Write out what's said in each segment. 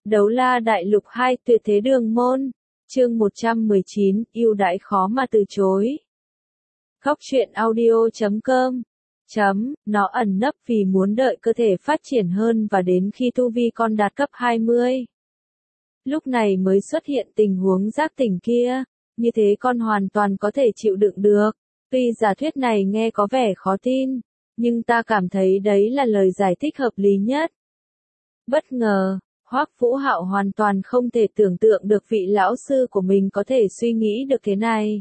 Đấu la đại lục 2 tuyệt thế đường môn. Chương 119, ưu đãi khó mà từ chối. Góc truyện audio.com Nó ẩn nấp vì muốn đợi cơ thể phát triển hơn và đến khi tu vi con đạt cấp 20. Lúc này mới xuất hiện tình huống giác tỉnh kia, như thế con hoàn toàn có thể chịu đựng được. Tuy giả thuyết này nghe có vẻ khó tin, nhưng ta cảm thấy đấy là lời giải thích hợp lý nhất. Bất ngờ, Hoắc Vũ Hạo hoàn toàn không thể tưởng tượng được vị lão sư của mình có thể suy nghĩ được thế này.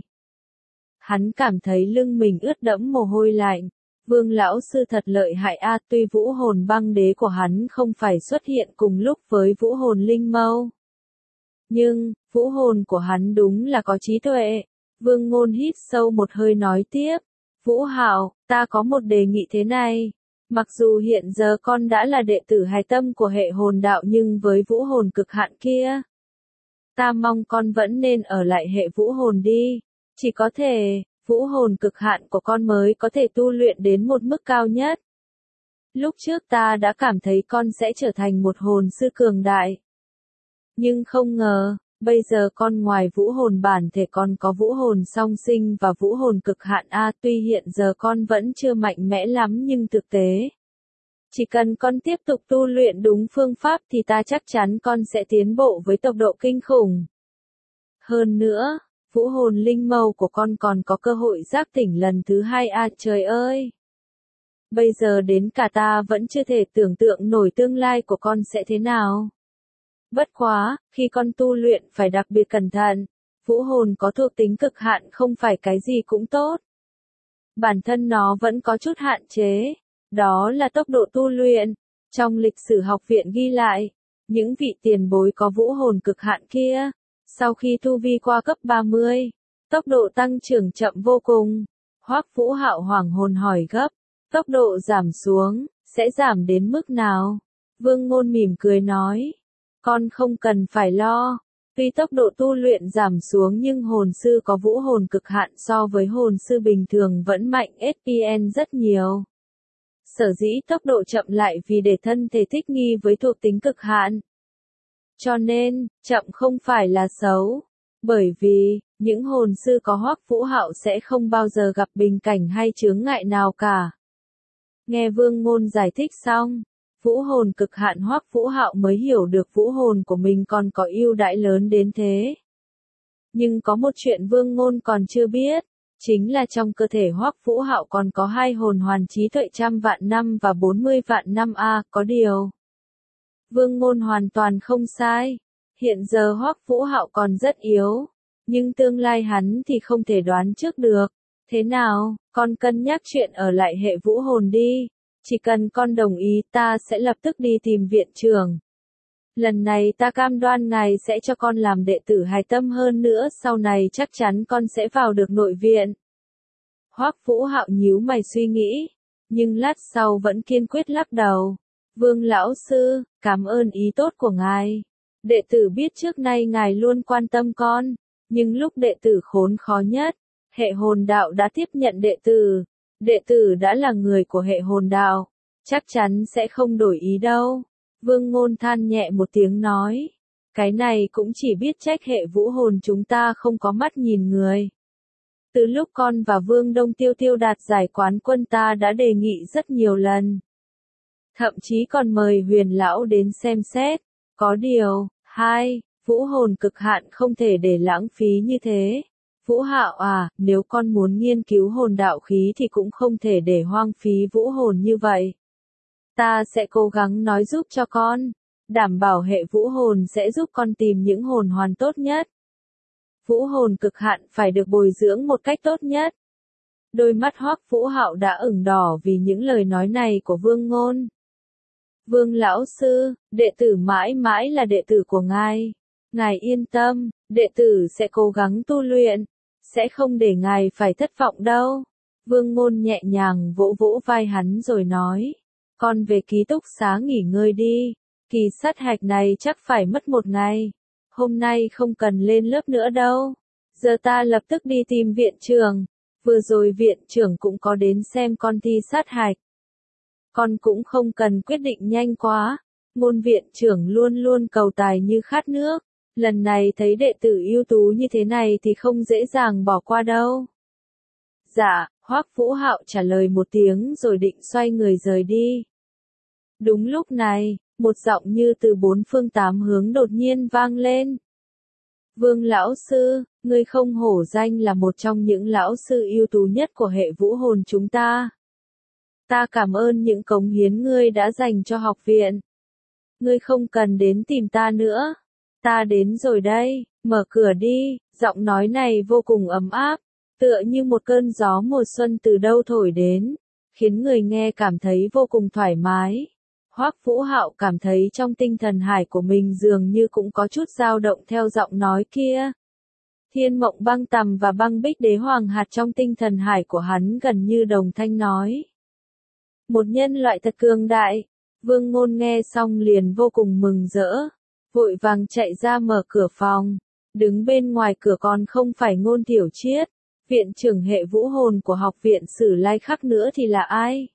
Hắn cảm thấy lưng mình ướt đẫm mồ hôi lạnh. Vương lão sư thật lợi hại a, tuy vũ hồn băng đế của hắn không phải xuất hiện cùng lúc với vũ hồn linh mâu. Nhưng, vũ hồn của hắn đúng là có trí tuệ. Vương Ngôn hít sâu một hơi nói tiếp. Vũ Hạo, ta có một đề nghị thế này. Mặc dù hiện giờ con đã là đệ tử hài tâm của hệ hồn đạo nhưng với vũ hồn cực hạn kia, ta mong con vẫn nên ở lại hệ vũ hồn đi. Chỉ có thể, vũ hồn cực hạn của con mới có thể tu luyện đến một mức cao nhất. Lúc trước ta đã cảm thấy con sẽ trở thành một hồn sư cường đại. Nhưng không ngờ, bây giờ con ngoài vũ hồn bản thể còn có vũ hồn song sinh và vũ hồn cực hạn A. Tuy hiện giờ con vẫn chưa mạnh mẽ lắm nhưng thực tế, chỉ cần con tiếp tục tu luyện đúng phương pháp thì ta chắc chắn con sẽ tiến bộ với tốc độ kinh khủng. Hơn nữa, vũ hồn linh mâu của con còn có cơ hội giác tỉnh lần thứ 2 A. Trời ơi! Bây giờ đến cả ta vẫn chưa thể tưởng tượng nổi tương lai của con sẽ thế nào. Bất quá, khi con tu luyện phải đặc biệt cẩn thận, vũ hồn có thuộc tính cực hạn không phải cái gì cũng tốt. Bản thân nó vẫn có chút hạn chế, đó là tốc độ tu luyện. Trong lịch sử học viện ghi lại, những vị tiền bối có vũ hồn cực hạn kia, sau khi tu vi qua cấp 30, tốc độ tăng trưởng chậm vô cùng. Hoắc Vũ Hạo hoảng hồn hỏi gấp, tốc độ giảm xuống, sẽ giảm đến mức nào? Vương Ngôn mỉm cười nói. Con không cần phải lo, tuy tốc độ tu luyện giảm xuống nhưng hồn sư có vũ hồn cực hạn so với hồn sư bình thường vẫn mạnh SPN rất nhiều. Sở dĩ tốc độ chậm lại vì để thân thể thích nghi với thuộc tính cực hạn. Cho nên, chậm không phải là xấu, bởi vì, những hồn sư có Hoắc Vũ Hạo sẽ không bao giờ gặp bình cảnh hay chướng ngại nào cả. Nghe Vương Ngôn giải thích xong, vũ hồn cực hạn Hoắc Vũ Hạo mới hiểu được vũ hồn của mình còn có ưu đãi lớn đến thế. Nhưng có một chuyện Vương Ngôn còn chưa biết, chính là trong cơ thể Hoắc Vũ Hạo còn có 2 hồn hoàn trí tuệ 100 vạn năm và 40 vạn năm A. Có điều, Vương Ngôn hoàn toàn không sai. Hiện giờ Hoắc Vũ Hạo còn rất yếu, nhưng tương lai hắn thì không thể đoán trước được. Thế nào, con cân nhắc chuyện ở lại hệ vũ hồn đi. Chỉ cần con đồng ý ta sẽ lập tức đi tìm viện trưởng. Lần này ta cam đoan ngài sẽ cho con làm đệ tử hài tâm hơn nữa, sau này chắc chắn con sẽ vào được nội viện. Hoắc Vũ Hạo nhíu mày suy nghĩ, nhưng lát sau vẫn kiên quyết lắc đầu. Vương lão sư, cảm ơn ý tốt của ngài. Đệ tử biết trước nay ngài luôn quan tâm con, nhưng lúc đệ tử khốn khó nhất, hệ hồn đạo đã tiếp nhận đệ tử. Đệ tử đã là người của hệ hồn đạo, chắc chắn sẽ không đổi ý đâu. Vương Ngôn than nhẹ một tiếng nói, cái này cũng chỉ biết trách hệ vũ hồn chúng ta không có mắt nhìn người. Từ lúc con và Vương Đông Tiêu Tiêu đạt giải quán quân ta đã đề nghị rất nhiều lần. Thậm chí còn mời Huyền lão đến xem xét. Có điều, vũ hồn cực hạn không thể để lãng phí như thế. Vũ Hạo à, nếu con muốn nghiên cứu hồn đạo khí thì cũng không thể để hoang phí vũ hồn như vậy. Ta sẽ cố gắng nói giúp cho con, đảm bảo hệ vũ hồn sẽ giúp con tìm những hồn hoàn tốt nhất. Vũ hồn cực hạn phải được bồi dưỡng một cách tốt nhất. Đôi mắt Hoắc Vũ Hạo đã ửng đỏ vì những lời nói này của Vương Ngôn. Vương lão sư, đệ tử mãi mãi là đệ tử của ngài. Ngài yên tâm, đệ tử sẽ cố gắng tu luyện, sẽ không để ngài phải thất vọng đâu. Vương Ngôn nhẹ nhàng vỗ vỗ vai hắn rồi nói, con về ký túc xá nghỉ ngơi đi, kỳ sát hạch này chắc phải mất 1 ngày. Hôm nay không cần lên lớp nữa đâu. Giờ ta lập tức đi tìm viện trưởng. Vừa rồi viện trưởng cũng có đến xem con thi sát hạch. Con cũng không cần quyết định nhanh quá. Ngôn viện trưởng luôn luôn cầu tài như khát nước, lần này thấy đệ tử ưu tú như thế này thì không dễ dàng bỏ qua đâu. Dạ, Hoắc Vũ Hạo trả lời một tiếng rồi định xoay người rời đi. Đúng lúc này, một giọng như từ bốn phương tám hướng đột nhiên vang lên. Vương lão sư, ngươi không hổ danh là một trong những lão sư ưu tú nhất của hệ vũ hồn chúng ta. Ta cảm ơn những cống hiến ngươi đã dành cho học viện. Ngươi không cần đến tìm ta nữa. Ta đến rồi đây, mở cửa đi. Giọng nói này vô cùng ấm áp, tựa như một cơn gió mùa xuân từ đâu thổi đến, khiến người nghe cảm thấy vô cùng thoải mái. Hoắc Vũ Hạo cảm thấy trong tinh thần hải của mình dường như cũng có chút dao động theo giọng nói kia. Thiên Mộng Băng Tầm và Băng Bích Đế Hoàng hạt trong tinh thần hải của hắn gần như đồng thanh nói. Một nhân loại thật cường đại. Vương Ngôn nghe xong liền vô cùng mừng rỡ, vội vàng chạy ra mở cửa phòng. Đứng bên ngoài cửa còn không phải Ngôn Tiểu Chiết, viện trưởng hệ vũ hồn của học viện Sử Lai Khắc nữa thì là ai?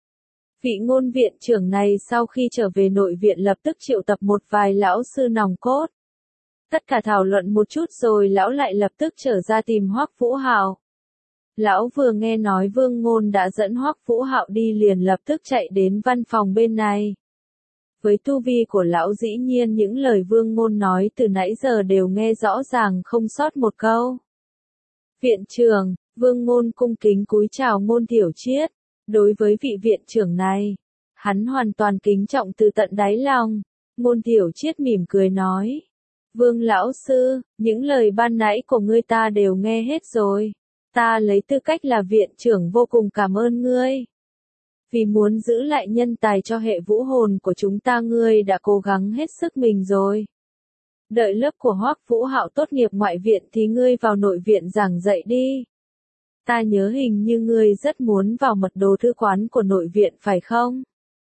Vị Ngôn viện trưởng này sau khi trở về nội viện lập tức triệu tập một vài lão sư nòng cốt. Tất cả thảo luận một chút rồi lão lại lập tức trở ra tìm Hoắc Vũ Hạo. Lão vừa nghe nói Vương Ngôn đã dẫn Hoắc Vũ Hạo đi liền lập tức chạy đến văn phòng bên này. Với tu vi của lão dĩ nhiên những lời Vương Ngôn nói từ nãy giờ đều nghe rõ ràng không sót một câu. Viện trưởng, Vương Ngôn cung kính cúi chào Ngôn Tiểu Chiết. Đối với vị viện trưởng này, hắn hoàn toàn kính trọng từ tận đáy lòng. Ngôn Tiểu Chiết mỉm cười nói. Vương lão sư, những lời ban nãy của ngươi ta đều nghe hết rồi. Ta lấy tư cách là viện trưởng vô cùng cảm ơn ngươi. Vì muốn giữ lại nhân tài cho hệ vũ hồn của chúng ta ngươi đã cố gắng hết sức mình rồi. Đợi lớp của Hoắc Vũ Hạo tốt nghiệp ngoại viện thì ngươi vào nội viện giảng dạy đi. Ta nhớ hình như ngươi rất muốn vào mật đồ thư quán của nội viện phải không?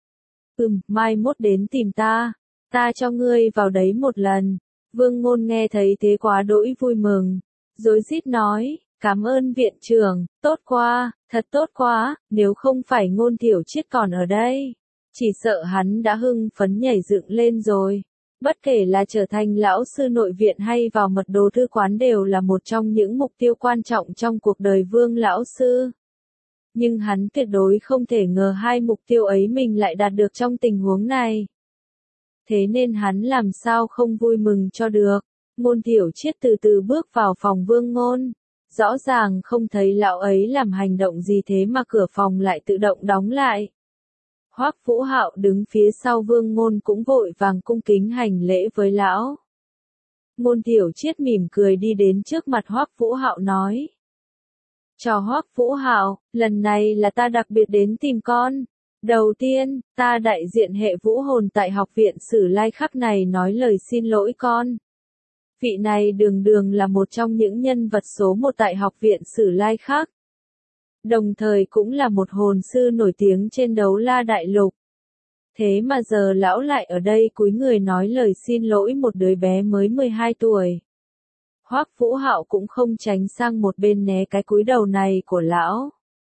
Mai mốt đến tìm ta cho ngươi vào đấy một lần. Vương Ngôn nghe thấy thế quá đỗi vui mừng, rối rít nói, cảm ơn viện trưởng, tốt quá, thật tốt quá, nếu không phải Ngôn Tiểu Chiết còn ở đây, chỉ sợ hắn đã hưng phấn nhảy dựng lên rồi. Bất kể là trở thành lão sư nội viện hay vào mật đồ thư quán đều là một trong những mục tiêu quan trọng trong cuộc đời Vương lão sư. Nhưng hắn tuyệt đối không thể ngờ hai mục tiêu ấy mình lại đạt được trong tình huống này. Thế nên hắn làm sao không vui mừng cho được. Ngôn Tiểu Chiết từ từ bước vào phòng Vương Ngôn. Rõ ràng không thấy lão ấy làm hành động gì thế mà cửa phòng lại tự động đóng lại. Hoắc Vũ Hạo đứng phía sau Vương Ngôn cũng vội vàng cung kính hành lễ với lão. Ngôn Tiểu Chiết mỉm cười đi đến trước mặt Hoắc Vũ Hạo nói. Chào Hoắc Vũ Hạo, lần này là ta đặc biệt đến tìm con. Đầu tiên, ta đại diện hệ vũ hồn tại học viện Sử Lai Khắc này nói lời xin lỗi con. Vị này đường đường là một trong những nhân vật số một tại học viện Sử Lai Khắc. Đồng thời cũng là một hồn sư nổi tiếng trên Đấu La Đại Lục. Thế mà giờ lão lại ở đây cúi người nói lời xin lỗi một đứa bé mới 12 tuổi. Hoắc Vũ Hạo cũng không tránh sang một bên né cái cúi đầu này của lão.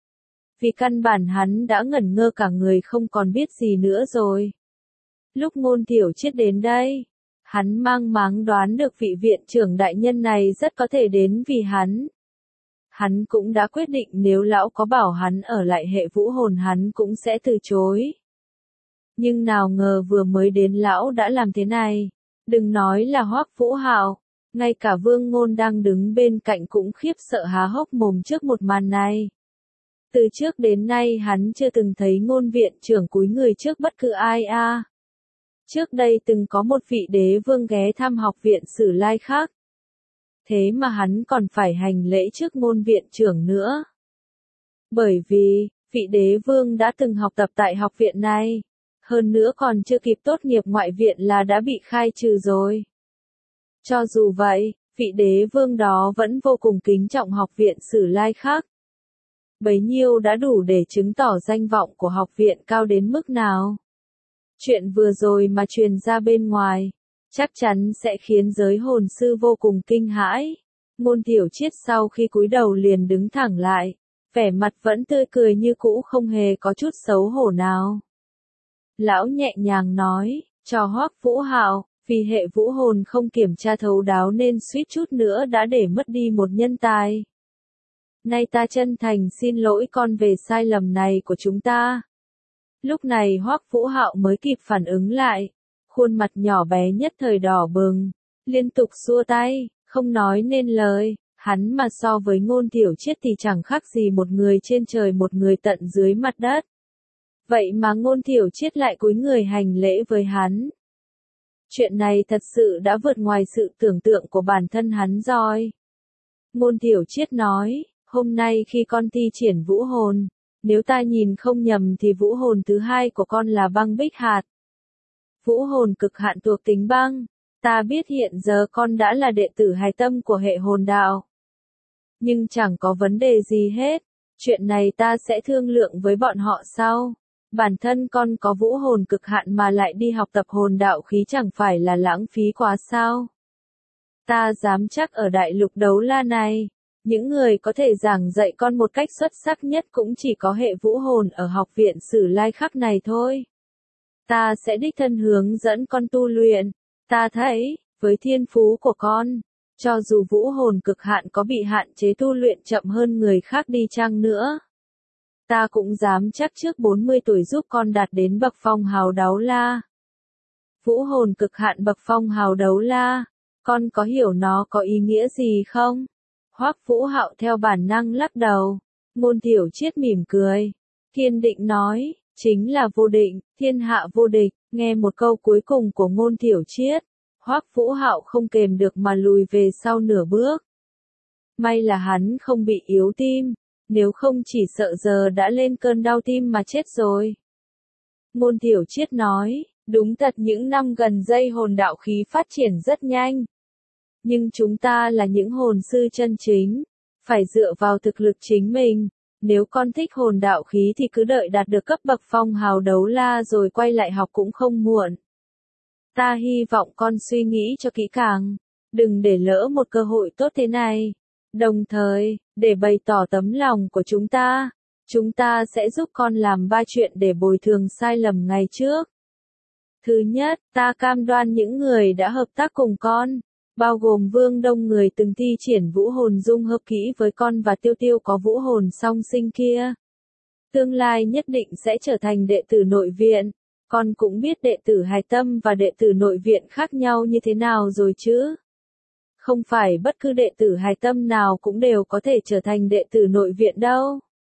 Vì căn bản hắn đã ngẩn ngơ cả người không còn biết gì nữa rồi. Lúc Ngôn Tiểu Chiết đến đây, hắn mang máng đoán được vị viện trưởng đại nhân này rất có thể đến vì hắn. Hắn cũng đã quyết định nếu lão có bảo hắn ở lại hệ vũ hồn hắn cũng sẽ từ chối. Nhưng nào ngờ vừa mới đến lão đã làm thế này. Đừng nói là Hoắc Vũ Hạo, ngay cả Vương Ngôn đang đứng bên cạnh cũng khiếp sợ há hốc mồm trước một màn này. Từ trước đến nay hắn chưa từng thấy Ngôn viện trưởng cúi người trước bất cứ ai a. Trước đây từng có một vị đế vương ghé thăm học viện Sử Lai Khắc. Thế mà hắn còn phải hành lễ trước Ngôn viện trưởng nữa. Bởi vì, vị đế vương đã từng học tập tại học viện này. Hơn nữa còn chưa kịp tốt nghiệp ngoại viện là đã bị khai trừ rồi. Cho dù vậy, vị đế vương đó vẫn vô cùng kính trọng học viện Sử Lai Khắc. Bấy nhiêu đã đủ để chứng tỏ danh vọng của học viện cao đến mức nào. Chuyện vừa rồi mà truyền ra bên ngoài, chắc chắn sẽ khiến giới hồn sư vô cùng kinh hãi. Ngôn Tiểu Chiết sau khi cúi đầu liền đứng thẳng lại, vẻ mặt vẫn tươi cười như cũ không hề có chút xấu hổ nào. Lão nhẹ nhàng nói, cho Hoắc Vũ Hạo, vì hệ vũ hồn không kiểm tra thấu đáo nên suýt chút nữa đã để mất đi một nhân tài. Nay ta chân thành xin lỗi con về sai lầm này của chúng ta. Lúc này Hoắc Vũ Hạo mới kịp phản ứng lại, khuôn mặt nhỏ bé nhất thời đỏ bừng, liên tục xua tay, không nói nên lời. Hắn mà so với Ngôn Tiểu Chiết thì chẳng khác gì một người trên trời một người tận dưới mặt đất. Vậy mà Ngôn Tiểu Chiết lại cúi người hành lễ với hắn. Chuyện này thật sự đã vượt ngoài sự tưởng tượng của bản thân hắn rồi. Ngôn Tiểu Chiết nói, hôm nay khi con thi triển vũ hồn, nếu ta nhìn không nhầm thì vũ hồn thứ hai của con là băng bích hạt. Vũ hồn cực hạn thuộc tính băng, ta biết hiện giờ con đã là đệ tử hài tâm của hệ hồn đạo. Nhưng chẳng có vấn đề gì hết, chuyện này ta sẽ thương lượng với bọn họ sau. Bản thân con có vũ hồn cực hạn mà lại đi học tập hồn đạo khí chẳng phải là lãng phí quá sao? Ta dám chắc ở đại lục đấu la này, những người có thể giảng dạy con một cách xuất sắc nhất cũng chỉ có hệ vũ hồn ở học viện Sử Lai Khắc này thôi. Ta sẽ đích thân hướng dẫn con tu luyện. Ta thấy, với thiên phú của con, cho dù vũ hồn cực hạn có bị hạn chế tu luyện chậm hơn người khác đi chăng nữa, ta cũng dám chắc trước 40 tuổi giúp con đạt đến bậc phong hào đấu la. Vũ hồn cực hạn bậc phong hào đấu la, con có hiểu nó có ý nghĩa gì không? Hoắc Vũ Hạo theo bản năng lắc đầu. Ngôn Tiểu Chiết mỉm cười, kiên định nói, chính là vô định, thiên hạ vô địch. Nghe một câu cuối cùng của Ngôn Tiểu Chiết, Hoắc Vũ Hạo không kềm được mà lùi về sau nửa bước. May là hắn không bị yếu tim, nếu không chỉ sợ giờ đã lên cơn đau tim mà chết rồi. Ngôn Tiểu Chiết nói, đúng thật những năm gần đây hồn đạo khí phát triển rất nhanh. Nhưng chúng ta là những hồn sư chân chính, phải dựa vào thực lực chính mình. Nếu con thích hồn đạo khí thì cứ đợi đạt được cấp bậc phong hào đấu la rồi quay lại học cũng không muộn. Ta hy vọng con suy nghĩ cho kỹ càng, đừng để lỡ một cơ hội tốt thế này. Đồng thời, để bày tỏ tấm lòng của chúng ta sẽ giúp con làm 3 chuyện để bồi thường sai lầm ngày trước. Thứ nhất, ta cam đoan những người đã hợp tác cùng con, bao gồm Vương Đông người từng thi triển vũ hồn dung hợp kỹ với con và Tiêu Tiêu có vũ hồn song sinh kia. Tương lai nhất định sẽ trở thành đệ tử nội viện. Con cũng biết đệ tử hài tâm và đệ tử nội viện khác nhau như thế nào rồi chứ? Không phải bất cứ đệ tử hài tâm nào cũng đều có thể trở thành đệ tử nội viện đâu.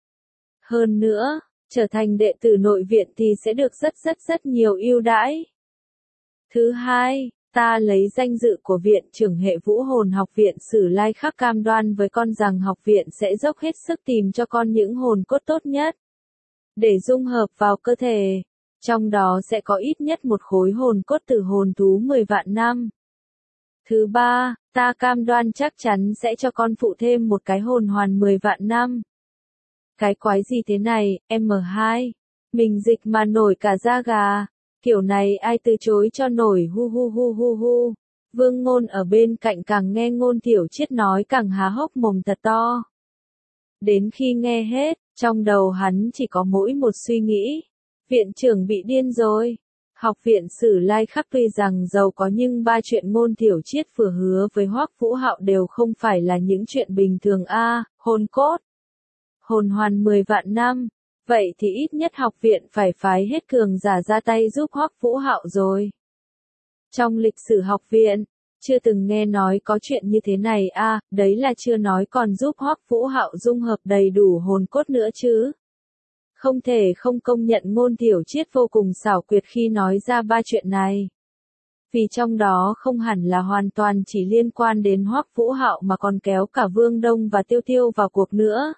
Hơn nữa, trở thành đệ tử nội viện thì sẽ được rất nhiều ưu đãi. Thứ hai, ta lấy danh dự của viện trưởng hệ vũ hồn học viện Sử Lai Khắc cam đoan với con rằng học viện sẽ dốc hết sức tìm cho con những hồn cốt tốt nhất, để dung hợp vào cơ thể. Trong đó sẽ có ít nhất một khối hồn cốt từ hồn thú 10 vạn năm. Thứ ba, ta cam đoan chắc chắn sẽ cho con phụ thêm một cái hồn hoàn 10 vạn năm. Cái quái gì thế này, M2? Mình dịch mà nổi cả da gà. Kiểu này ai từ chối cho nổi hu hu hu hu hu. Vương Ngôn ở bên cạnh càng nghe Ngôn Tiểu Chiết nói càng há hốc mồm thật to. Đến khi nghe hết, trong đầu hắn chỉ có mỗi một suy nghĩ. Viện trưởng bị điên rồi. Học viện Sử Lai Khắc tuy rằng giàu có nhưng 3 chuyện Ngôn Tiểu Chiết vừa hứa với Hoắc Vũ Hạo đều không phải là những chuyện bình thường a, hồn cốt, hồn hoàn 10 vạn năm. Vậy thì ít nhất học viện phải phái hết cường giả ra tay giúp Hoắc Vũ Hạo rồi. Trong lịch sử học viện, chưa từng nghe nói có chuyện như thế này a, đấy là chưa nói còn giúp Hoắc Vũ Hạo dung hợp đầy đủ hồn cốt nữa chứ. Không thể không công nhận Ngôn Tiểu Chiết vô cùng xảo quyệt khi nói ra 3 chuyện này. Vì trong đó không hẳn là hoàn toàn chỉ liên quan đến Hoắc Vũ Hạo mà còn kéo cả Vương Đông và Tiêu Tiêu vào cuộc nữa.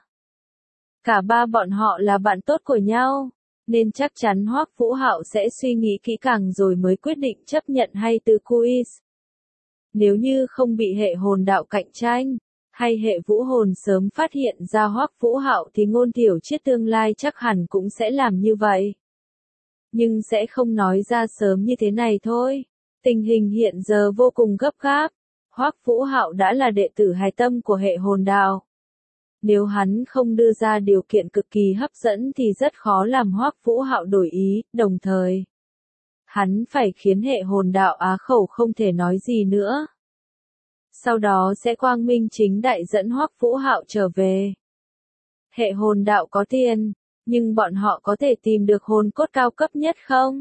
Cả ba bọn họ là bạn tốt của nhau, nên chắc chắn Hoắc Vũ Hạo sẽ suy nghĩ kỹ càng rồi mới quyết định chấp nhận hay từ quiz. Nếu như không bị hệ hồn đạo cạnh tranh, hay hệ vũ hồn sớm phát hiện ra Hoắc Vũ Hạo thì Ngôn Tiểu Chiết tương lai chắc hẳn cũng sẽ làm như vậy. Nhưng sẽ không nói ra sớm như thế này thôi. Tình hình hiện giờ vô cùng gấp gáp. Hoắc Vũ Hạo đã là đệ tử hài tâm của hệ hồn đạo. Nếu hắn không đưa ra điều kiện cực kỳ hấp dẫn thì rất khó làm Hoắc Vũ Hạo đổi ý, đồng thời Hắn phải khiến hệ hồn đạo Á Khẩu không thể nói gì nữa. Sau đó sẽ quang minh chính đại dẫn Hoắc Vũ Hạo trở về. Hệ hồn đạo có tiền, nhưng bọn họ có thể tìm được hồn cốt cao cấp nhất không?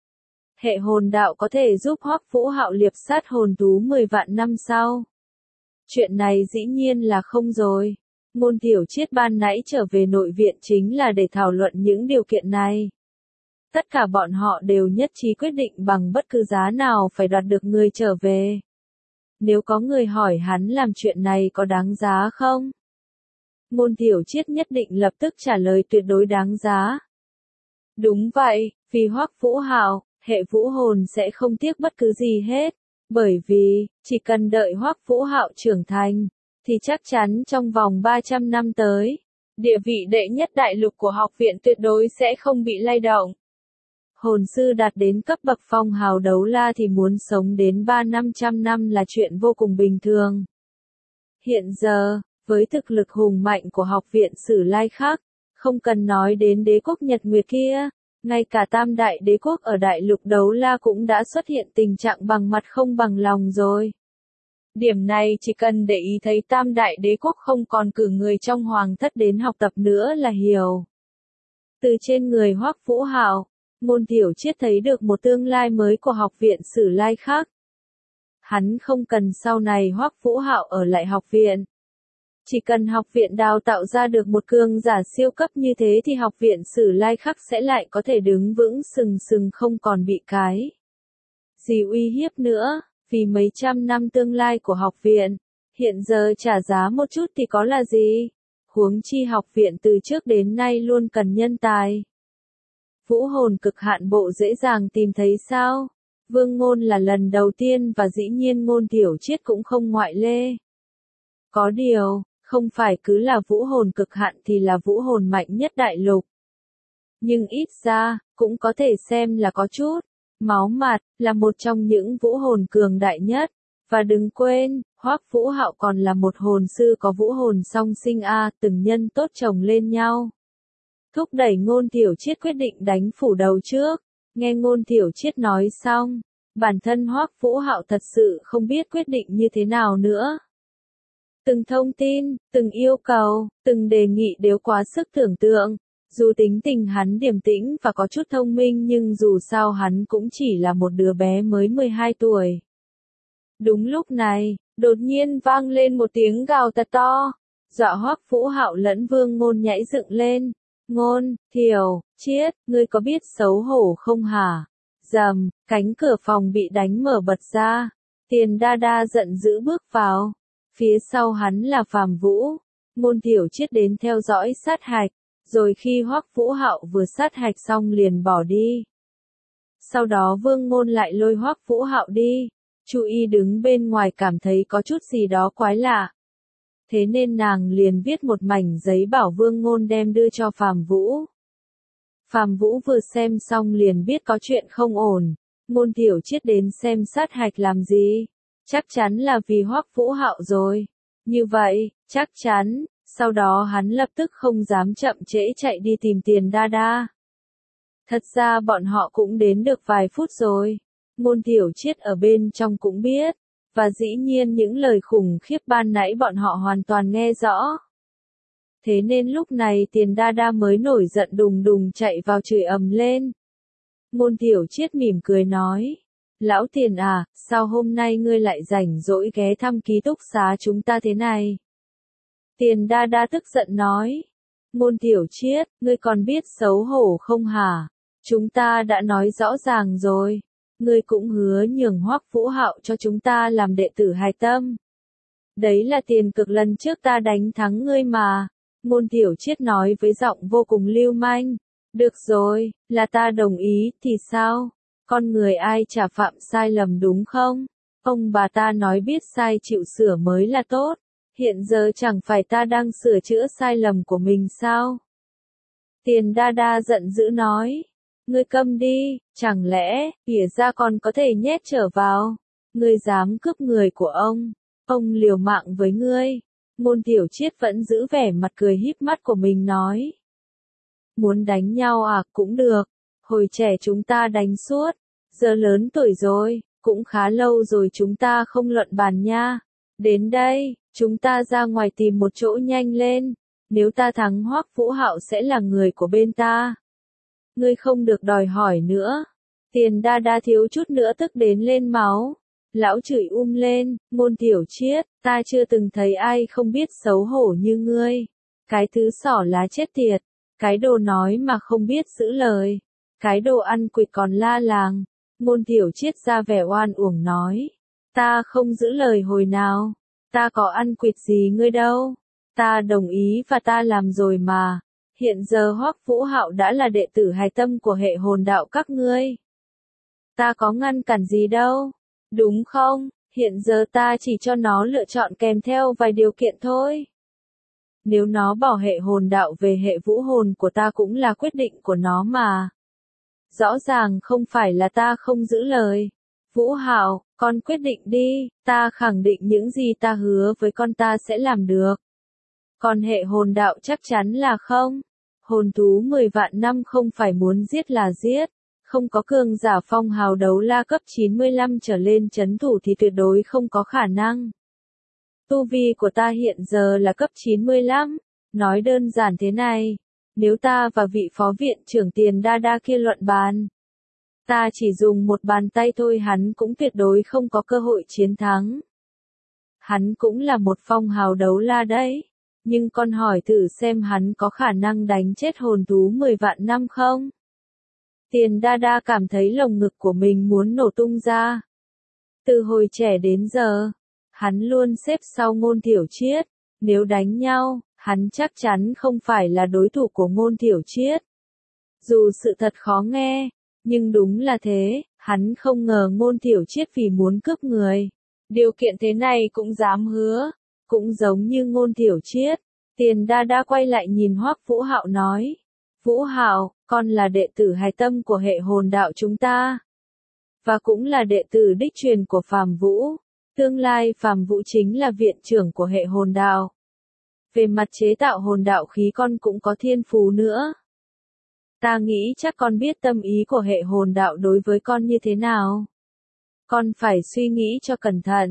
Hệ hồn đạo có thể giúp Hoắc Vũ Hạo liệp sát hồn thú 10 vạn năm sau. Chuyện này dĩ nhiên là không rồi. Ngôn Tiểu Chiết ban nãy trở về nội viện chính là để thảo luận những điều kiện này. Tất cả bọn họ đều nhất trí quyết định bằng bất cứ giá nào phải đoạt được người trở về. Nếu có người hỏi hắn làm chuyện này có đáng giá không? Ngôn Tiểu Chiết nhất định lập tức trả lời tuyệt đối đáng giá. Đúng vậy, vì Hoắc Vũ Hạo, hệ vũ hồn sẽ không tiếc bất cứ gì hết. Bởi vì, chỉ cần đợi Hoắc Vũ Hạo trưởng thành, thì chắc chắn trong vòng 300 năm tới, địa vị đệ nhất đại lục của học viện tuyệt đối sẽ không bị lay động. Hồn sư đạt đến cấp bậc phong hào đấu la thì muốn sống đến 300-500 năm là chuyện vô cùng bình thường. Hiện giờ, với thực lực hùng mạnh của học viện Sử Lai Khắc, không cần nói đến đế quốc Nhật Nguyệt kia, ngay cả tam đại đế quốc ở đại lục đấu la cũng đã xuất hiện tình trạng bằng mặt không bằng lòng rồi. Điểm này chỉ cần để ý thấy tam đại đế quốc không còn cử người trong hoàng thất đến học tập nữa là hiểu. Từ trên người Hoắc Vũ Hạo, Ngôn Tiểu Chiết thấy được một tương lai mới của học viện Sử Lai Khắc. Hắn không cần sau này Hoắc Vũ Hạo ở lại học viện. Chỉ cần học viện đào tạo ra được một cường giả siêu cấp như thế thì học viện Sử Lai Khắc sẽ lại có thể đứng vững sừng sừng không còn bị cái gì uy hiếp nữa, vì mấy trăm năm tương lai của học viện, hiện giờ trả giá một chút thì có là gì, huống chi học viện từ trước đến nay luôn cần nhân tài. Vũ hồn cực hạn bộ dễ dàng tìm thấy sao? Vương Ngôn là lần đầu tiên và dĩ nhiên Ngôn Tiểu Chiết cũng không ngoại lệ. Có điều, không phải cứ là vũ hồn cực hạn thì là vũ hồn mạnh nhất đại lục. Nhưng ít ra, cũng có thể xem là có chút. Máu mặt, là một trong những vũ hồn cường đại nhất. Và đừng quên, Hoắc Vũ Hạo còn là một hồn sư có vũ hồn song sinh từng nhân tốt chồng lên nhau. Thúc đẩy Ngôn Tiểu Chiết quyết định đánh phủ đầu trước. Nghe Ngôn Tiểu Chiết nói xong, bản thân Hoắc Vũ Hạo thật sự không biết quyết định như thế nào nữa. Từng thông tin, từng yêu cầu, từng đề nghị đều quá sức tưởng tượng. Dù tính tình hắn điềm tĩnh và có chút thông minh nhưng dù sao hắn cũng chỉ là một đứa bé mới 12 tuổi. Đúng lúc này, đột nhiên vang lên một tiếng gào thật to, dọa Hoắc Vũ Hạo lẫn Vương Ngôn nhảy dựng lên. Ngôn, Tiểu Chiết, ngươi có biết xấu hổ không hả? Rầm, cánh cửa phòng bị đánh mở bật ra. Tiền Đa Đa giận dữ bước vào. Phía sau hắn là Phàm Vũ. Ngôn Tiểu Chiết đến theo dõi sát hạch, rồi khi Hoắc Vũ Hạo vừa sát hạch xong liền bỏ đi. Sau đó Vương Ngôn lại lôi Hoắc Vũ Hạo đi. Chu Y đứng bên ngoài cảm thấy có chút gì đó quái lạ. Thế nên nàng liền viết một mảnh giấy bảo Vương Ngôn đem đưa cho Phàm Vũ. Phàm Vũ vừa xem xong liền biết có chuyện không ổn. Ngôn Tiểu Chiết đến xem sát hạch làm gì? Chắc chắn là vì Hoắc Vũ Hạo rồi. Như vậy, chắc chắn, sau đó hắn lập tức không dám chậm trễ chạy đi tìm Tiền Đa Đa. Thật ra bọn họ cũng đến được vài phút rồi. Ngôn Tiểu Chiết ở bên trong cũng biết. Và dĩ nhiên những lời khủng khiếp ban nãy bọn họ hoàn toàn nghe rõ. Thế nên lúc này Tiền Đa Đa mới nổi giận đùng đùng chạy vào chửi ầm lên. Ngôn Tiểu Chiết mỉm cười nói. Lão Tiền à, sao hôm nay ngươi lại rảnh rỗi ghé thăm ký túc xá chúng ta thế này? Tiền Đa Đa tức giận nói. Ngôn Tiểu Chiết, ngươi còn biết xấu hổ không hả? Chúng ta đã nói rõ ràng rồi. Ngươi cũng hứa nhường Hoắc Vũ Hạo cho chúng ta làm đệ tử hài tâm. Đấy là tiền cực lần trước ta đánh thắng ngươi mà. Ngôn Tiểu Chiết nói với giọng vô cùng lưu manh. Được rồi, là ta đồng ý, thì sao? Con người ai chả phạm sai lầm đúng không? Ông bà ta nói biết sai chịu sửa mới là tốt. Hiện giờ chẳng phải ta đang sửa chữa sai lầm của mình sao? Tiền Đa Đa giận dữ nói. Ngươi câm đi, chẳng lẽ, ỉa ra còn có thể nhét trở vào? Ngươi dám cướp người của ông liều mạng với ngươi. Ngôn Tiểu Chiết vẫn giữ vẻ mặt cười híp mắt của mình nói. Muốn đánh nhau à, cũng được. Hồi trẻ chúng ta đánh suốt. giờ lớn tuổi rồi, cũng khá lâu rồi chúng ta không luận bàn nha. Đến đây, chúng ta ra ngoài tìm một chỗ nhanh lên, nếu ta thắng Hoắc Vũ Hạo sẽ là người của bên ta. Ngươi không được đòi hỏi nữa. Tiền Đa Đa thiếu chút nữa tức đến lên máu. Lão chửi lên, Ngôn Tiểu Chiết, ta chưa từng thấy ai không biết xấu hổ như ngươi. Cái thứ xỏ lá chết tiệt, cái đồ nói mà không biết giữ lời, cái đồ ăn quỵt còn la làng. Ngôn Tiểu Chiết ra vẻ oan uổng nói, ta không giữ lời hồi nào, ta có ăn quỵt gì ngươi đâu, ta đồng ý và ta làm rồi mà. Hiện giờ Hoắc Vũ Hạo đã là đệ tử hài tâm của hệ hồn đạo các ngươi. Ta có ngăn cản gì đâu, đúng không? Hiện giờ ta chỉ cho nó lựa chọn kèm theo vài điều kiện thôi. Nếu nó bỏ hệ hồn đạo về hệ vũ hồn của ta cũng là quyết định của nó mà. Rõ ràng không phải là ta không giữ lời. Vũ Hạo, con quyết định đi, ta khẳng định những gì ta hứa với con ta sẽ làm được. Còn hệ hồn đạo chắc chắn là không. Hồn thú 10 vạn năm không phải muốn giết là giết. Không có cường giả phong hào đấu la cấp 95 trở lên trấn thủ thì tuyệt đối không có khả năng. Tu vi của ta hiện giờ là cấp 95. Nói đơn giản thế này, nếu ta và vị phó viện trưởng Tiền Đa Đa kia luận bàn, ta chỉ dùng một bàn tay thôi hắn cũng tuyệt đối không có cơ hội chiến thắng. Hắn cũng là một phong hào đấu la đấy, nhưng con hỏi thử xem hắn có khả năng đánh chết hồn thú 10 vạn năm không? Tiền Đa Đa cảm thấy lồng ngực của mình muốn nổ tung ra. Từ hồi trẻ đến giờ, hắn luôn xếp sau Ngôn Tiểu Chiết, nếu đánh nhau, hắn chắc chắn không phải là đối thủ của Ngôn Tiểu Chiết. Dù sự thật khó nghe, nhưng đúng là thế, hắn không ngờ Ngôn Tiểu Chiết vì muốn cướp người. Điều kiện thế này cũng dám hứa, cũng giống như Ngôn Tiểu Chiết. Tiền Đa Đa quay lại nhìn Hoắc Vũ Hạo nói, Vũ Hạo, con là đệ tử hài tâm của hệ hồn đạo chúng ta, và cũng là đệ tử đích truyền của Phàm Vũ. Tương lai Phàm Vũ chính là viện trưởng của hệ hồn đạo. Về mặt chế tạo hồn đạo khí con cũng có thiên phú nữa. Ta nghĩ chắc con biết tâm ý của hệ hồn đạo đối với con như thế nào. Con phải suy nghĩ cho cẩn thận.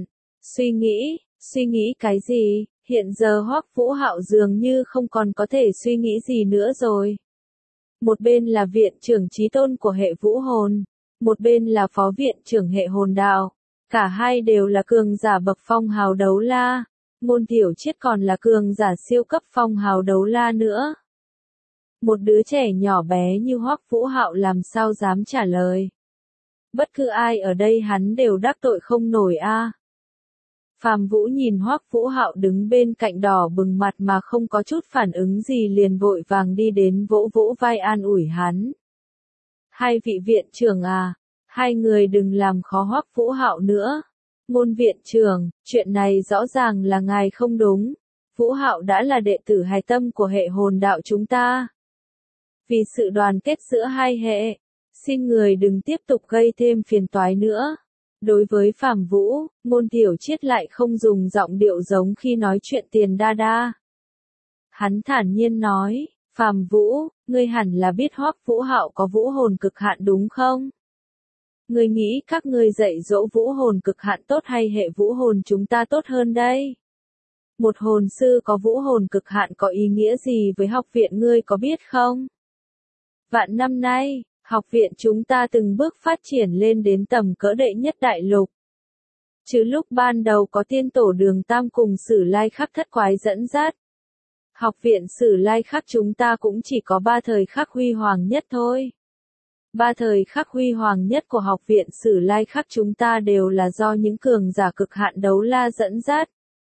Suy nghĩ cái gì? Hiện giờ Hoắc Vũ Hạo dường như không còn có thể suy nghĩ gì nữa rồi. Một bên là viện trưởng chí tôn của hệ vũ hồn, một bên là phó viện trưởng hệ hồn đạo. Cả hai đều là cường giả bậc phong hào đấu la. Ngôn Tiểu Chiết còn là cường giả siêu cấp phong hào đấu la nữa. Một đứa trẻ nhỏ bé như Hoắc Vũ Hạo làm sao dám trả lời. Bất cứ ai ở đây hắn đều đắc tội không nổi a. Phàm Vũ nhìn Hoắc Vũ Hạo đứng bên cạnh đỏ bừng mặt mà không có chút phản ứng gì liền vội vàng đi đến vỗ vỗ vai an ủi hắn. Hai vị viện trưởng à, hai người đừng làm khó Hoắc Vũ Hạo nữa. Ngôn viện trưởng, chuyện này rõ ràng là ngài không đúng. Vũ Hạo đã là đệ tử hài tâm của hệ hồn đạo chúng ta. Vì sự đoàn kết giữa hai hệ, xin người đừng tiếp tục gây thêm phiền toái nữa. Đối với Phàm Vũ, Ngôn Tiểu Chiết lại không dùng giọng điệu giống khi nói chuyện Tiền Đa Đa. Hắn thản nhiên nói, Phàm Vũ, ngươi hẳn là biết Hoắc Vũ Hạo có vũ hồn cực hạn đúng không? Ngươi nghĩ các ngươi dạy dỗ vũ hồn cực hạn tốt hay hệ vũ hồn chúng ta tốt hơn đây? Một hồn sư có vũ hồn cực hạn có ý nghĩa gì với học viện ngươi có biết không? Vạn năm nay, học viện chúng ta từng bước phát triển lên đến tầm cỡ đệ nhất đại lục. Chứ lúc ban đầu có tiên tổ Đường Tam cùng Sử Lai Khắc thất quái dẫn dắt. Học viện Sử Lai Khắc chúng ta cũng chỉ có 3 thời khắc huy hoàng nhất thôi. 3 thời khắc huy hoàng nhất của học viện Sử Lai Khắc chúng ta đều là do những cường giả cực hạn đấu la dẫn dắt.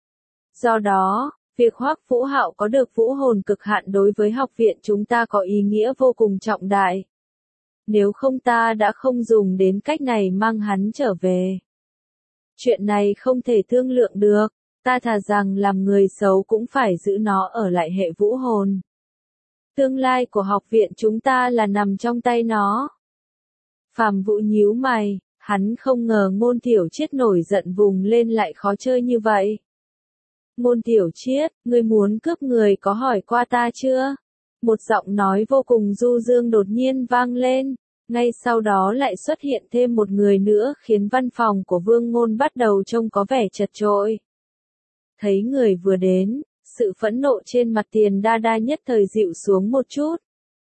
Do đó, việc Hoắc Vũ Hạo có được vũ hồn cực hạn đối với học viện chúng ta có ý nghĩa vô cùng trọng đại. Nếu không ta đã không dùng đến cách này mang hắn trở về. Chuyện này không thể thương lượng được, ta thà rằng làm người xấu cũng phải giữ nó ở lại hệ vũ hồn. Tương lai của học viện chúng ta là nằm trong tay nó. Phàm Vũ nhíu mày, hắn không ngờ Ngôn Tiểu Chiết nổi giận vùng lên lại khó chơi như vậy. Ngôn Tiểu Chiết, ngươi muốn cướp người có hỏi qua ta chưa? Một giọng nói vô cùng du dương đột nhiên vang lên. Ngay sau đó lại xuất hiện thêm một người nữa khiến văn phòng của Vương Ngôn bắt đầu trông có vẻ chật chội. Thấy người vừa đến, sự phẫn nộ trên mặt Tiền Đa Đa nhất thời dịu xuống một chút.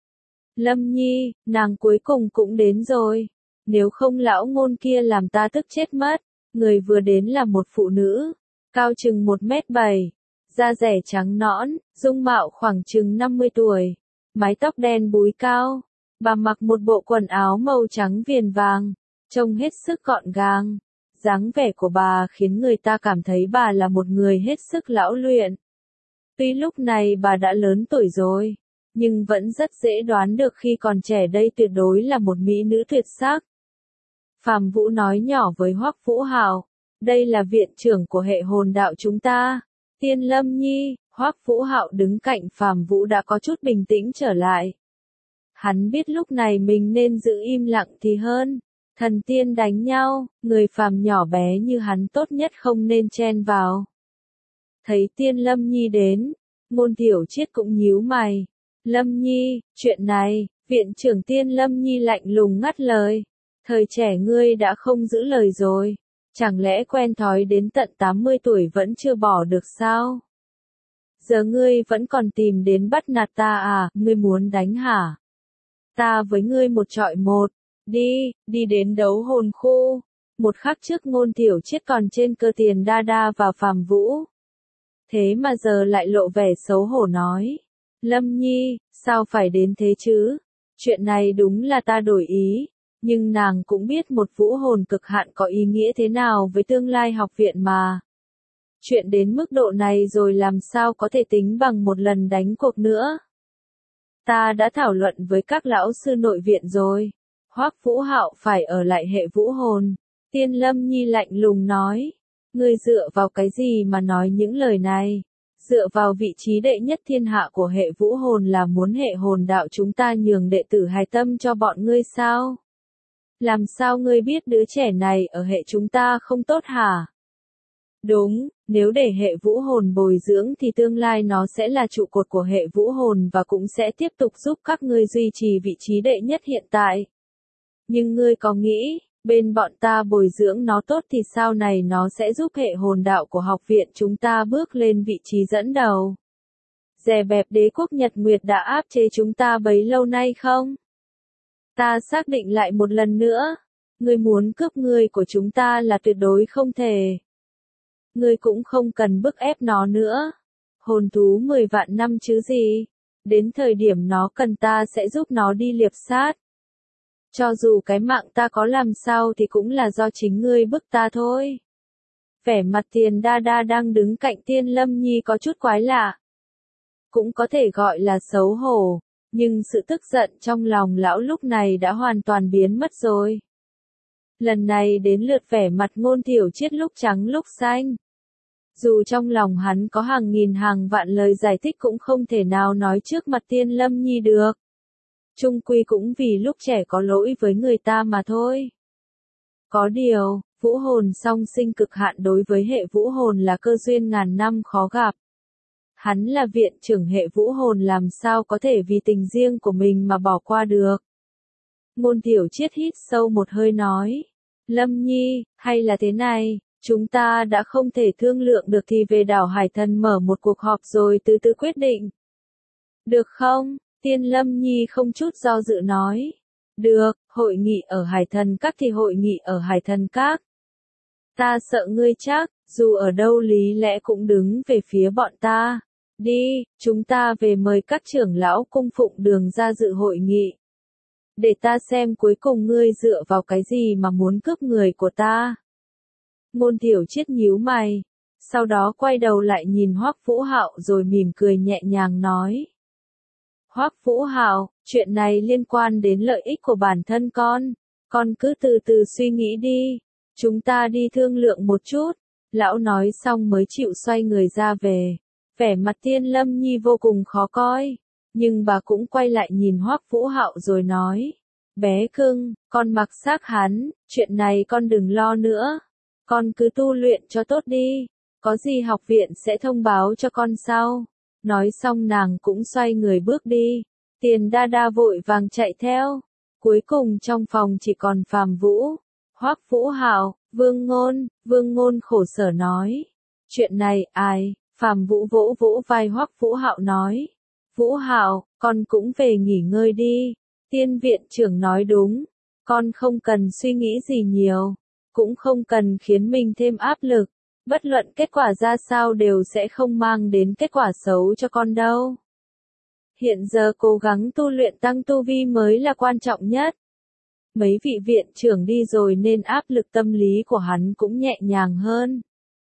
Lâm Nhi, nàng cuối cùng cũng đến rồi. Nếu không lão Ngôn kia làm ta tức chết mất. Người vừa đến là một phụ nữ, cao chừng 1m7, da dẻ trắng nõn, dung mạo khoảng chừng 50 tuổi, mái tóc đen búi cao. Bà mặc một bộ quần áo màu trắng viền vàng, trông hết sức gọn gàng. Dáng vẻ của bà khiến người ta cảm thấy bà là một người hết sức lão luyện. Tuy lúc này bà đã lớn tuổi rồi, nhưng vẫn rất dễ đoán được khi còn trẻ đây tuyệt đối là một mỹ nữ tuyệt sắc. Phàm Vũ nói nhỏ với Hoắc Vũ Hạo, đây là viện trưởng của hệ hồn đạo chúng ta. Tiên Lâm Nhi, Hoắc Vũ Hạo đứng cạnh Phàm Vũ đã có chút bình tĩnh trở lại. Hắn biết lúc này mình nên giữ im lặng thì hơn. Thần tiên đánh nhau, người phàm nhỏ bé như hắn tốt nhất không nên chen vào. Thấy Tiên Lâm Nhi đến, Ngôn Tiểu Chiết cũng nhíu mày. Lâm Nhi, chuyện này, viện trưởng Tiên Lâm Nhi lạnh lùng ngắt lời. Thời trẻ ngươi đã không giữ lời rồi, chẳng lẽ quen thói đến tận 80 tuổi vẫn chưa bỏ được sao? Giờ ngươi vẫn còn tìm đến bắt nạt ta à, ngươi muốn đánh hả? Ta với ngươi một trọi một, đi đến đấu hồn khu. Một khắc trước Ngôn Tiểu Chiết còn trên cơ Tiền Đa Đa và Phàm Vũ. Thế mà giờ lại lộ vẻ xấu hổ nói. Lâm Nhi, sao phải đến thế chứ? Chuyện này đúng là ta đổi ý. Nhưng nàng cũng biết một vũ hồn cực hạn có ý nghĩa thế nào với tương lai học viện mà. Chuyện đến mức độ này rồi làm sao có thể tính bằng một lần đánh cuộc nữa. Ta đã thảo luận với các lão sư nội viện rồi. Hoắc Vũ Hạo phải ở lại hệ vũ hồn. Tiên Lâm Nhi lạnh lùng nói. Ngươi dựa vào cái gì mà nói những lời này? Dựa vào vị trí đệ nhất thiên hạ của hệ vũ hồn là muốn hệ hồn đạo chúng ta nhường đệ tử hài tâm cho bọn ngươi sao? Làm sao ngươi biết đứa trẻ này ở hệ chúng ta không tốt hả? Đúng, nếu để hệ vũ hồn bồi dưỡng thì tương lai nó sẽ là trụ cột của hệ vũ hồn và cũng sẽ tiếp tục giúp các ngươi duy trì vị trí đệ nhất hiện tại. Nhưng ngươi có nghĩ, bên bọn ta bồi dưỡng nó tốt thì sau này nó sẽ giúp hệ hồn đạo của học viện chúng ta bước lên vị trí dẫn đầu? Dè bẹp đế quốc Nhật Nguyệt đã áp chế chúng ta bấy lâu nay không? Ta xác định lại một lần nữa, ngươi muốn cướp người của chúng ta là tuyệt đối không thể. Ngươi cũng không cần bức ép nó nữa. Hồn thú 10 vạn năm chứ gì. Đến thời điểm nó cần ta sẽ giúp nó đi liệp sát. Cho dù cái mạng ta có làm sao thì cũng là do chính ngươi bức ta thôi. Vẻ mặt Tiền Đa Đa đang đứng cạnh Tiên Lâm Nhi có chút quái lạ. Cũng có thể gọi là xấu hổ. Nhưng sự tức giận trong lòng lão lúc này đã hoàn toàn biến mất rồi. Lần này đến lượt vẻ mặt Ngôn Tiểu Chiết lúc trắng lúc xanh. Dù trong lòng hắn có hàng nghìn hàng vạn lời giải thích cũng không thể nào nói trước mặt Tiên Lâm Nhi được. Chung quy cũng vì lúc trẻ có lỗi với người ta mà thôi. Có điều, vũ hồn song sinh cực hạn đối với hệ vũ hồn là cơ duyên ngàn năm khó gặp. Hắn là viện trưởng hệ vũ hồn làm sao có thể vì tình riêng của mình mà bỏ qua được. Ngôn Tiểu Chiết hít sâu một hơi nói. Lâm Nhi, hay là thế này, chúng ta đã không thể thương lượng được thì về đảo Hải Thần mở một cuộc họp rồi từ từ quyết định. Được không? Tiên Lâm Nhi không chút do dự nói. Được, hội nghị ở Hải Thần Các thì hội nghị ở Hải Thần Các. Ta sợ ngươi chắc, dù ở đâu lý lẽ cũng đứng về phía bọn ta. Đi, chúng ta về mời các trưởng lão cung phụng đường ra dự hội nghị. Để ta xem cuối cùng ngươi dựa vào cái gì mà muốn cướp người của ta. Ngôn Tiểu Chiết nhíu mày, sau đó quay đầu lại nhìn Hoắc Vũ Hạo rồi mỉm cười nhẹ nhàng nói. Hoắc Vũ Hạo, chuyện này liên quan đến lợi ích của bản thân con cứ từ từ suy nghĩ đi, chúng ta đi thương lượng một chút. Lão nói xong mới chịu xoay người ra về. Vẻ mặt Tiên Lâm Nhi vô cùng khó coi, nhưng bà cũng quay lại nhìn Hoắc Vũ Hạo rồi nói. Bé cưng, con mặc xác hắn, chuyện này con đừng lo nữa. Con cứ tu luyện cho tốt đi, có gì học viện sẽ thông báo cho con sau. Nói xong nàng cũng xoay người bước đi. Tiền Đa Đa vội vàng chạy theo. Cuối cùng trong phòng chỉ còn Phàm Vũ, Hoắc Vũ Hạo, Vương Ngôn khổ sở nói. Chuyện này, ai? Phàm Vũ vỗ vỗ vai Hoắc Vũ Hạo nói. Vũ Hạo, con cũng về nghỉ ngơi đi. Tiên viện trưởng nói đúng. Con không cần suy nghĩ gì nhiều. Cũng không cần khiến mình thêm áp lực. Bất luận kết quả ra sao đều sẽ không mang đến kết quả xấu cho con đâu. Hiện giờ cố gắng tu luyện tăng tu vi mới là quan trọng nhất. Mấy vị viện trưởng đi rồi nên áp lực tâm lý của hắn cũng nhẹ nhàng hơn.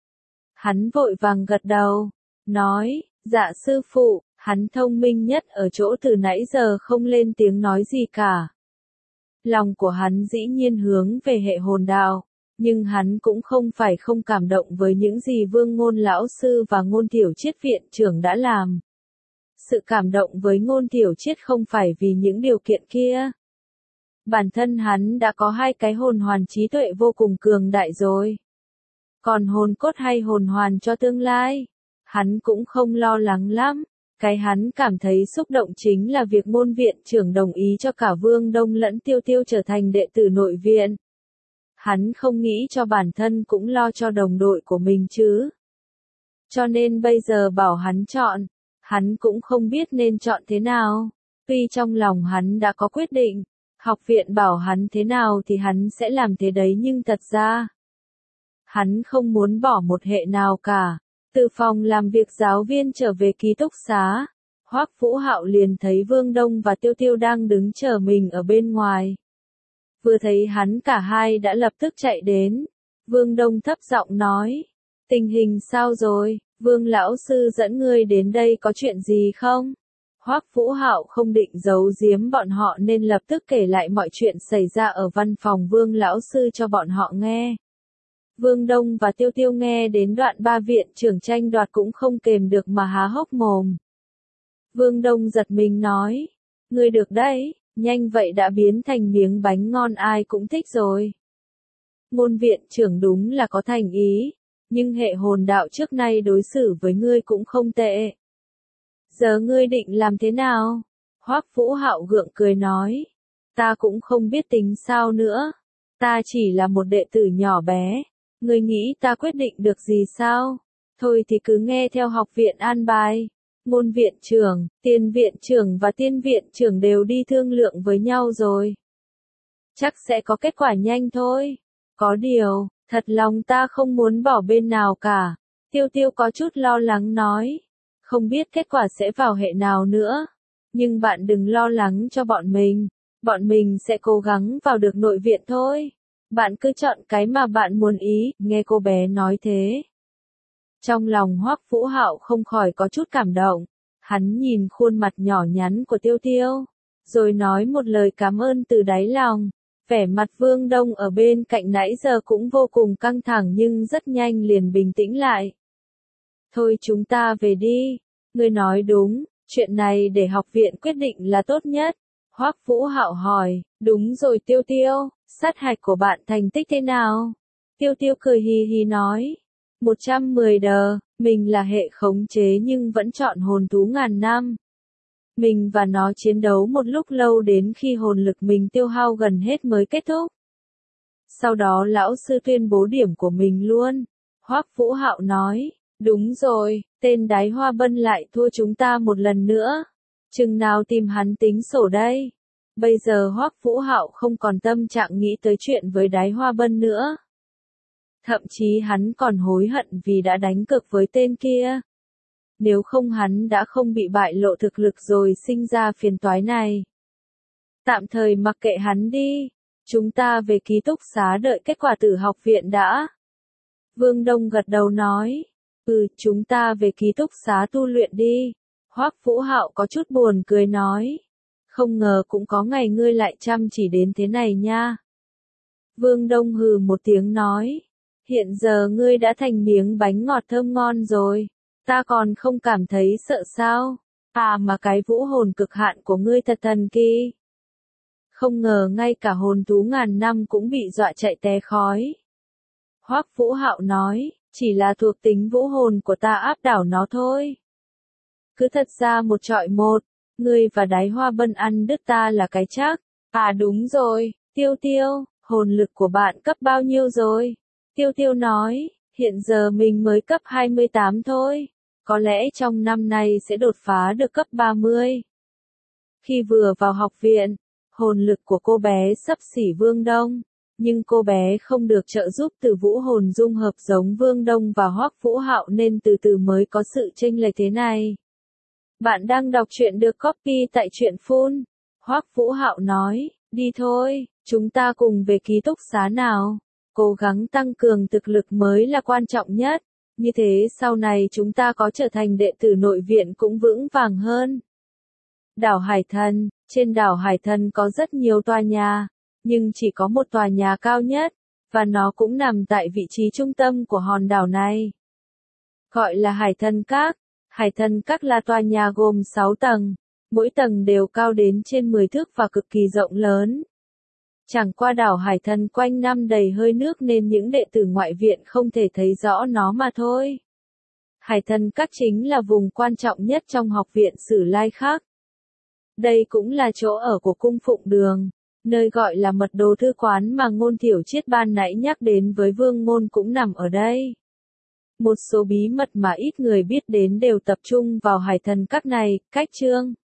Hắn vội vàng gật đầu, nói, dạ sư phụ, hắn thông minh nhất ở chỗ từ nãy giờ không lên tiếng nói gì cả. Lòng của hắn dĩ nhiên hướng về hệ hồn đạo, nhưng hắn cũng không phải không cảm động với những gì Vương Ngôn lão sư và Ngôn Tiểu Chiết viện trưởng đã làm. Sự cảm động với Ngôn Tiểu Chiết không phải vì những điều kiện kia. Bản thân hắn đã có 2 cái hồn hoàn trí tuệ vô cùng cường đại rồi. Còn hồn cốt hay hồn hoàn cho tương lai, hắn cũng không lo lắng lắm. Cái hắn cảm thấy xúc động chính là việc Ngôn viện trưởng đồng ý cho cả Vương Đông lẫn Tiêu Tiêu trở thành đệ tử nội viện. Hắn không nghĩ cho bản thân cũng lo cho đồng đội của mình chứ. Cho nên bây giờ bảo hắn chọn, hắn cũng không biết nên chọn thế nào. Tuy trong lòng hắn đã có quyết định, học viện bảo hắn thế nào thì hắn sẽ làm thế đấy, nhưng thật ra hắn không muốn bỏ một hệ nào cả. Từ phòng làm việc giáo viên trở về ký túc xá, Hoắc Vũ Hạo liền thấy Vương Đông và Tiêu Tiêu đang đứng chờ mình ở bên ngoài. Vừa thấy hắn cả hai đã lập tức chạy đến. Vương Đông thấp giọng nói, tình hình sao rồi, Vương lão sư dẫn ngươi đến đây có chuyện gì không? Hoắc Vũ Hạo không định giấu giếm bọn họ nên lập tức kể lại mọi chuyện xảy ra ở văn phòng Vương lão sư cho bọn họ nghe. Vương Đông và Tiêu Tiêu nghe đến đoạn 3 viện trưởng tranh đoạt cũng không kềm được mà há hốc mồm. Vương Đông giật mình nói, ngươi được đấy, nhanh vậy đã biến thành miếng bánh ngon ai cũng thích rồi. Ngôn viện trưởng đúng là có thành ý, nhưng hệ hồn đạo trước nay đối xử với ngươi cũng không tệ. Giờ ngươi định làm thế nào? Hoắc Vũ Hạo gượng cười nói, ta cũng không biết tính sao nữa, ta chỉ là một đệ tử nhỏ bé. Ngươi nghĩ ta quyết định được gì sao? Thôi thì cứ nghe theo học viện an bài. Ngôn viện trưởng, tiền viện trưởng và tiên viện trưởng đều đi thương lượng với nhau rồi. Chắc sẽ có kết quả nhanh thôi. Có điều, thật lòng ta không muốn bỏ bên nào cả. Tiêu Tiêu có chút lo lắng nói. Không biết kết quả sẽ vào hệ nào nữa. Nhưng bạn đừng lo lắng cho bọn mình. Bọn mình sẽ cố gắng vào được nội viện thôi. Bạn cứ chọn cái mà bạn muốn ý, nghe cô bé nói thế. Trong lòng Hoắc Vũ Hạo không khỏi có chút cảm động. Hắn nhìn khuôn mặt nhỏ nhắn của Tiêu Tiêu, rồi nói một lời cảm ơn từ đáy lòng. Vẻ mặt Vương Đông ở bên cạnh nãy giờ cũng vô cùng căng thẳng nhưng rất nhanh liền bình tĩnh lại. Thôi chúng ta về đi. Ngươi nói đúng, chuyện này để học viện quyết định là tốt nhất. Hoắc Vũ Hạo hỏi, đúng rồi Tiêu Tiêu, sát hạch của bạn thành tích thế nào? Tiêu Tiêu cười hì hì nói, 110 đờ, mình là hệ khống chế nhưng vẫn chọn hồn thú ngàn năm. Mình và nó chiến đấu một lúc lâu đến khi hồn lực mình tiêu hao gần hết mới kết thúc. Sau đó lão sư tuyên bố điểm của mình luôn. Hoắc Vũ Hạo nói, đúng rồi, tên Đái Hoa Bân lại thua chúng ta một lần nữa. Chừng nào tìm hắn tính sổ đây? Bây giờ Hoắc Vũ Hạo không còn tâm trạng nghĩ tới chuyện với Đái Hoa Bân nữa. Thậm chí hắn còn hối hận vì đã đánh cược với tên kia. Nếu không hắn đã không bị bại lộ thực lực rồi sinh ra phiền toái này. Tạm thời mặc kệ hắn đi. Chúng ta về ký túc xá đợi kết quả từ học viện đã. Vương Đông gật đầu nói. Chúng ta về ký túc xá tu luyện đi. Hoắc Vũ Hạo có chút buồn cười nói. Không ngờ cũng có ngày ngươi lại chăm chỉ đến thế này nha. Vương Đông hừ một tiếng nói. Hiện giờ ngươi đã thành miếng bánh ngọt thơm ngon rồi. Ta còn không cảm thấy sợ sao. Mà cái vũ hồn cực hạn của ngươi thật thần kỳ. Không ngờ ngay cả hồn thú ngàn năm cũng bị dọa chạy té khói. Hoắc Vũ Hạo nói, chỉ là thuộc tính vũ hồn của ta áp đảo nó thôi. Cứ thật ra một chọi một, ngươi và Đái Hoa Bân ăn đứt ta là cái chắc. À đúng rồi, Tiêu Tiêu, hồn lực của bạn cấp bao nhiêu rồi? Tiêu Tiêu nói, hiện giờ mình mới cấp 28 thôi. Có lẽ trong năm nay sẽ đột phá được cấp 30. Khi vừa vào học viện, hồn lực của cô bé xấp xỉ Vương Đông, nhưng cô bé không được trợ giúp từ vũ hồn dung hợp giống Vương Đông và Hoắc Vũ Hạo nên từ từ mới có sự chênh lệch thế này. Bạn đang đọc truyện được copy tại truyện Phun. Hoắc Vũ Hạo nói, đi thôi, chúng ta cùng về ký túc xá nào. Cố gắng tăng cường thực lực mới là quan trọng nhất. Như thế sau này chúng ta có trở thành đệ tử nội viện cũng vững vàng hơn. Đảo Hải Thần, trên đảo Hải Thần có rất nhiều tòa nhà, nhưng chỉ có một tòa nhà cao nhất, và nó cũng nằm tại vị trí trung tâm của hòn đảo này. Gọi là Hải Thần Các. Hải Thần Các là tòa nhà gồm 6 tầng, mỗi tầng đều cao đến trên 10 thước và cực kỳ rộng lớn. Chẳng qua đảo Hải Thần quanh năm đầy hơi nước nên những đệ tử ngoại viện không thể thấy rõ nó mà thôi. Hải Thần Các chính là vùng quan trọng nhất trong học viện Sử Lai Khắc. Đây cũng là chỗ ở của cung phụng đường, nơi gọi là mật đồ thư quán mà Ngôn Tiểu Chiết ban nãy nhắc đến với Vương Ngôn cũng nằm ở đây. Một số bí mật mà ít người biết đến đều tập trung vào Hải Thần Các này, cách chương.